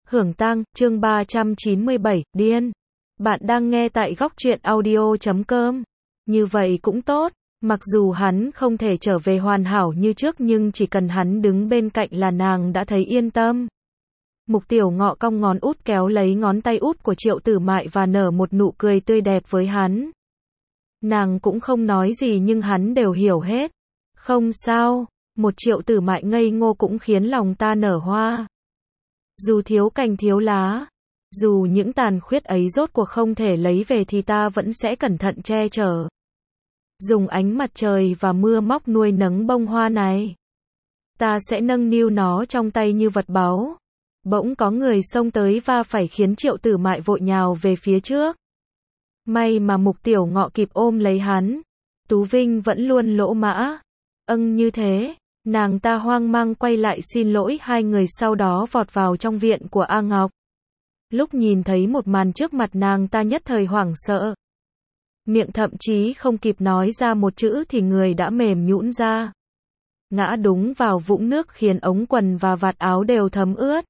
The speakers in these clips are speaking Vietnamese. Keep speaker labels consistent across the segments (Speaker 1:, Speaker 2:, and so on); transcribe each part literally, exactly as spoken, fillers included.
Speaker 1: Hưởng tang, chương ba trăm chín mươi bảy, điên. Bạn đang nghe tại góc truyện audio chấm com. Như vậy cũng tốt, mặc dù hắn không thể trở về hoàn hảo như trước nhưng chỉ cần hắn đứng bên cạnh là nàng đã thấy yên tâm. Mục Tiểu Ngọ cong ngón út kéo lấy ngón tay út của Triệu Tử Mại và nở một nụ cười tươi đẹp với hắn. Nàng cũng không nói gì nhưng hắn đều hiểu hết. Không sao, một Triệu Tử Mại ngây ngô cũng khiến lòng ta nở hoa. Dù thiếu cành thiếu lá, dù những tàn khuyết ấy rốt cuộc không thể lấy về thì ta vẫn sẽ cẩn thận che chở. Dùng ánh mặt trời và mưa móc nuôi nấng bông hoa này. Ta sẽ nâng niu nó trong tay như vật báu. Bỗng có người xông tới va phải khiến Triệu Tử Mại vội nhào về phía trước. May mà Mục Tiểu Ngọ kịp ôm lấy hắn. Tú Vinh vẫn luôn lỗ mã. Âng như thế. Nàng ta hoang mang quay lại xin lỗi hai người sau đó vọt vào trong viện của A Ngọc. Lúc nhìn thấy một màn trước mặt nàng ta nhất thời hoảng sợ. Miệng thậm chí không kịp nói ra một chữ thì người đã mềm nhũn ra. Ngã đúng vào vũng nước khiến ống quần và vạt áo đều thấm ướt.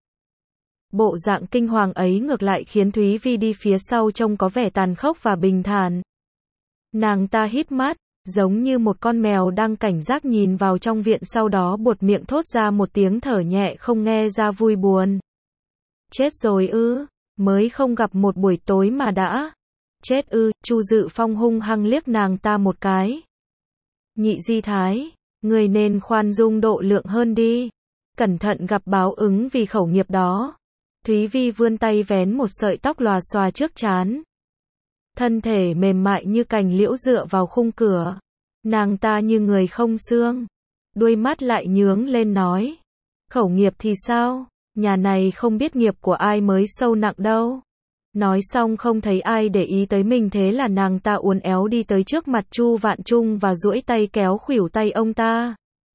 Speaker 1: Bộ dạng kinh hoàng ấy ngược lại khiến Thúy Vi đi phía sau trông có vẻ tàn khốc và bình thản. Nàng ta híp mắt, giống như một con mèo đang cảnh giác nhìn vào trong viện sau đó buột miệng thốt ra một tiếng thở nhẹ không nghe ra vui buồn. Chết rồi ư, mới không gặp một buổi tối mà đã. Chết ư, Chu Dự Phong hung hăng liếc nàng ta một cái. Nhị Di Thái, người nên khoan dung độ lượng hơn đi. Cẩn thận gặp báo ứng vì khẩu nghiệp đó. Thúy Vi vươn tay vén một sợi tóc lòa xòa trước trán. Thân thể mềm mại như cành liễu dựa vào khung cửa. Nàng ta như người không xương. Đuôi mắt lại nhướng lên nói. Khẩu nghiệp thì sao? Nhà này không biết nghiệp của ai mới sâu nặng đâu. Nói xong không thấy ai để ý tới mình thế là nàng ta uốn éo đi tới trước mặt Chu Vạn Trung và duỗi tay kéo khuỷu tay ông ta.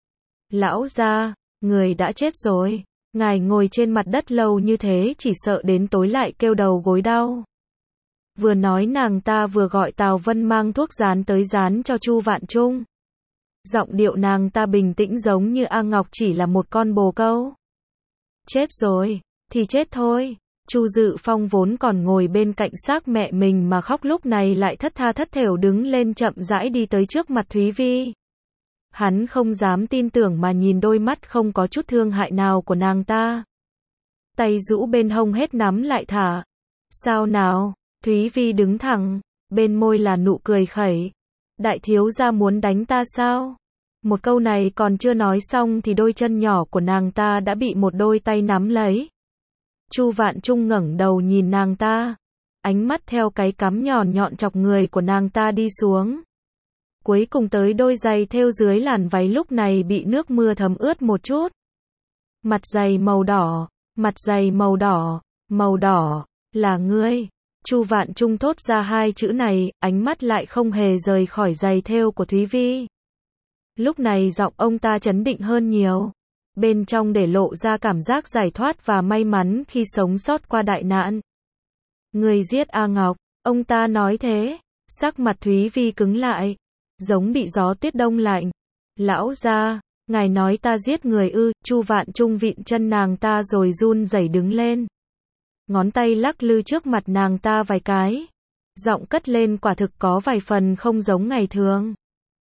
Speaker 1: Lão gia, người đã chết rồi. Ngài ngồi trên mặt đất lâu như thế chỉ sợ đến tối lại kêu đầu gối đau. Vừa nói nàng ta vừa gọi Tào Vân mang thuốc dán tới dán cho Chu Vạn Trung. Giọng điệu nàng ta bình tĩnh giống như A Ngọc chỉ là một con bồ câu. Chết rồi, thì chết thôi. Chu Dự Phong vốn còn ngồi bên cạnh xác mẹ mình mà khóc lúc này lại thất tha thất thểu đứng lên chậm rãi đi tới trước mặt Thúy Vi. Hắn không dám tin tưởng mà nhìn đôi mắt không có chút thương hại nào của nàng ta. Tay rũ bên hông hết nắm lại thả. Sao nào? Thúy Vi đứng thẳng, bên môi là nụ cười khẩy. Đại thiếu gia muốn đánh ta sao? Một câu này còn chưa nói xong thì đôi chân nhỏ của nàng ta đã bị một đôi tay nắm lấy. Chu Vạn Trung ngẩng đầu nhìn nàng ta, ánh mắt theo cái cắm nhọn nhọn chọc người của nàng ta đi xuống. Cuối cùng tới đôi giày thêu dưới làn váy lúc này bị nước mưa thấm ướt một chút. Mặt giày màu đỏ, mặt giày màu đỏ, màu đỏ, là ngươi. Chu Vạn Trung thốt ra hai chữ này, ánh mắt lại không hề rời khỏi giày thêu của Thúy Vi. Lúc này giọng ông ta trấn định hơn nhiều. Bên trong để lộ ra cảm giác giải thoát và may mắn khi sống sót qua đại nạn. Người giết A Ngọc, ông ta nói thế. Sắc mặt Thúy Vi cứng lại, giống bị gió tuyết đông lạnh. Lão gia, ngài nói ta giết người ư? Chu Vạn Trung vịn chân nàng ta rồi run rẩy đứng lên. Ngón tay lắc lư trước mặt nàng ta vài cái. Giọng cất lên quả thực có vài phần không giống ngày thường.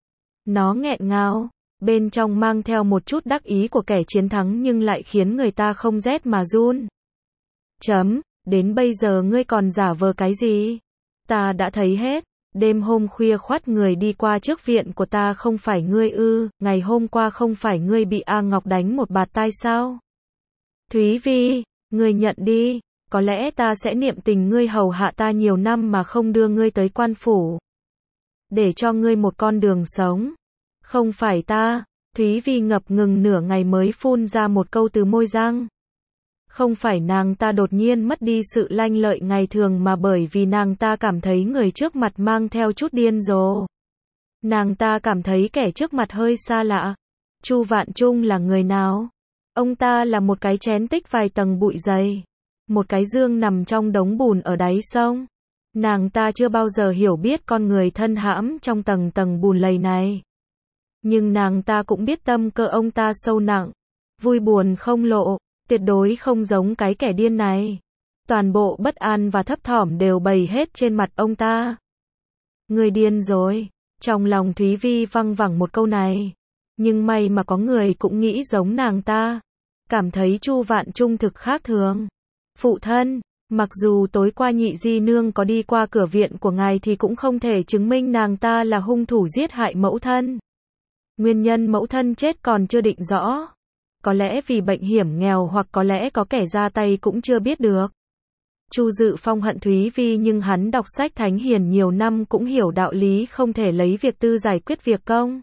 Speaker 1: Nó nghẹn ngào, bên trong mang theo một chút đắc ý của kẻ chiến thắng nhưng lại khiến người ta không rét mà run. Chấm, đến bây giờ ngươi còn giả vờ cái gì? Ta đã thấy hết. Đêm hôm khuya khoắt người đi qua trước viện của ta không phải ngươi ư? Ngày hôm qua không phải ngươi bị A Ngọc đánh một bạt tai sao? Thúy Vi, ngươi nhận đi. Có lẽ ta sẽ niệm tình ngươi hầu hạ ta nhiều năm mà không đưa ngươi tới quan phủ. Để cho ngươi một con đường sống. Không phải ta. Thúy Vi ngập ngừng nửa ngày mới phun ra một câu từ môi răng. Không phải nàng ta đột nhiên mất đi sự lanh lợi ngày thường mà bởi vì nàng ta cảm thấy người trước mặt mang theo chút điên rồ. Nàng ta cảm thấy kẻ trước mặt hơi xa lạ. Chu Vạn Trung là người nào? Ông ta là một cái chén tích vài tầng bụi dày. Một cái dương nằm trong đống bùn ở đáy sông. Nàng ta chưa bao giờ hiểu biết con người thân hãm trong tầng tầng bùn lầy này. Nhưng nàng ta cũng biết tâm cơ ông ta sâu nặng. Vui buồn không lộ. Tuyệt đối không giống cái kẻ điên này. Toàn bộ bất an và thấp thỏm đều bày hết trên mặt ông ta. Người điên rồi. Trong lòng Thúy Vi văng vẳng một câu này. Nhưng may mà có người cũng nghĩ giống nàng ta. Cảm thấy Chu Vạn Trung thực khác thường. Phụ thân, mặc dù tối qua nhị di nương có đi qua cửa viện của ngài thì cũng không thể chứng minh nàng ta là hung thủ giết hại mẫu thân. Nguyên nhân mẫu thân chết còn chưa định rõ. Có lẽ vì bệnh hiểm nghèo hoặc có lẽ có kẻ ra tay cũng chưa biết được. Chu Dự Phong hận Thúy Vi nhưng hắn đọc sách thánh hiền nhiều năm cũng hiểu đạo lý không thể lấy việc tư giải quyết việc công.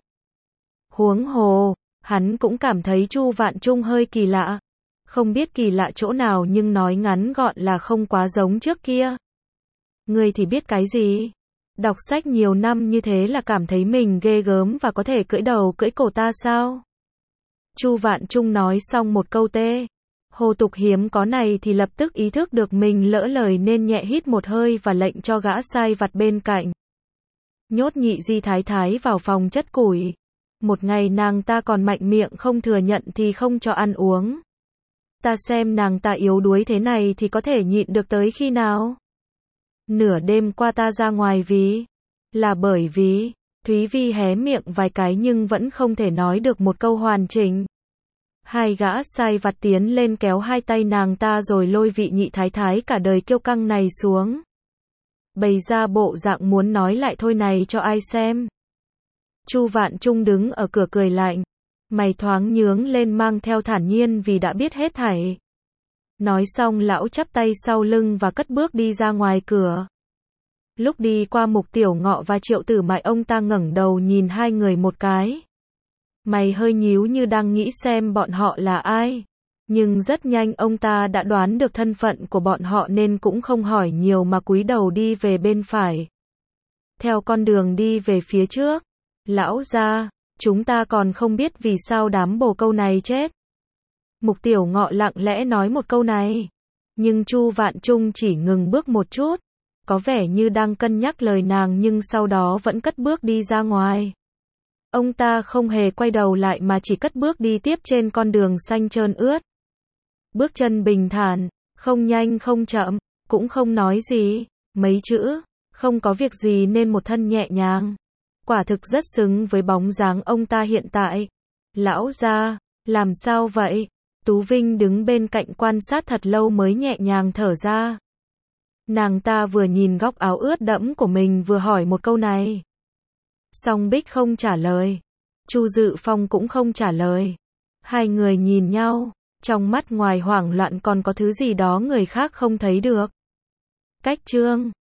Speaker 1: Huống hồ, hắn cũng cảm thấy Chu Vạn Trung hơi kỳ lạ. Không biết kỳ lạ chỗ nào nhưng nói ngắn gọn là không quá giống trước kia. Người thì biết cái gì? Đọc sách nhiều năm như thế là cảm thấy mình ghê gớm và có thể cưỡi đầu cưỡi cổ ta sao? Chu Vạn Trung nói xong một câu tê. Hồ tục hiếm có này thì lập tức ý thức được mình lỡ lời nên nhẹ hít một hơi và lệnh cho gã sai vặt bên cạnh. Nhốt nhị di thái thái vào phòng chất củi. Một ngày nàng ta còn mạnh miệng không thừa nhận thì không cho ăn uống. Ta xem nàng ta yếu đuối thế này thì có thể nhịn được tới khi nào? Nửa đêm qua ta ra ngoài vì... Là bởi vì... Thúy Vi hé miệng vài cái nhưng vẫn không thể nói được một câu hoàn chỉnh. Hai gã sai vặt tiến lên kéo hai tay nàng ta rồi lôi vị nhị thái thái cả đời kiêu căng này xuống. Bày ra bộ dạng muốn nói lại thôi này cho ai xem. Chu Vạn Trung đứng ở cửa cười lạnh. Mày thoáng nhướng lên mang theo thản nhiên vì đã biết hết thảy. Nói xong lão chắp tay sau lưng và cất bước đi ra ngoài cửa. Lúc đi qua Mục Tiểu Ngọ và Triệu Tử Mại ông ta ngẩng đầu nhìn hai người một cái. Mày hơi nhíu như đang nghĩ xem bọn họ là ai. Nhưng rất nhanh ông ta đã đoán được thân phận của bọn họ nên cũng không hỏi nhiều mà cúi đầu đi về bên phải. Theo con đường đi về phía trước. Lão gia, chúng ta còn không biết vì sao đám bồ câu này chết. Mục Tiểu Ngọ lặng lẽ nói một câu này. Nhưng Chu Vạn Trung chỉ ngừng bước một chút. Có vẻ như đang cân nhắc lời nàng nhưng sau đó vẫn cất bước đi ra ngoài. Ông ta không hề quay đầu lại mà chỉ cất bước đi tiếp trên con đường xanh trơn ướt. Bước chân bình thản, không nhanh không chậm, cũng không nói gì, mấy chữ, không có việc gì nên một thân nhẹ nhàng. Quả thực rất xứng với bóng dáng ông ta hiện tại. Lão gia, làm sao vậy? Tú Vinh đứng bên cạnh quan sát thật lâu mới nhẹ nhàng thở ra. Nàng ta vừa nhìn góc áo ướt đẫm của mình vừa hỏi một câu này. Song Bích không trả lời. Chu Dự Phong cũng không trả lời. Hai người nhìn nhau, trong mắt ngoài hoảng loạn còn có thứ gì đó người khác không thấy được. Cách chương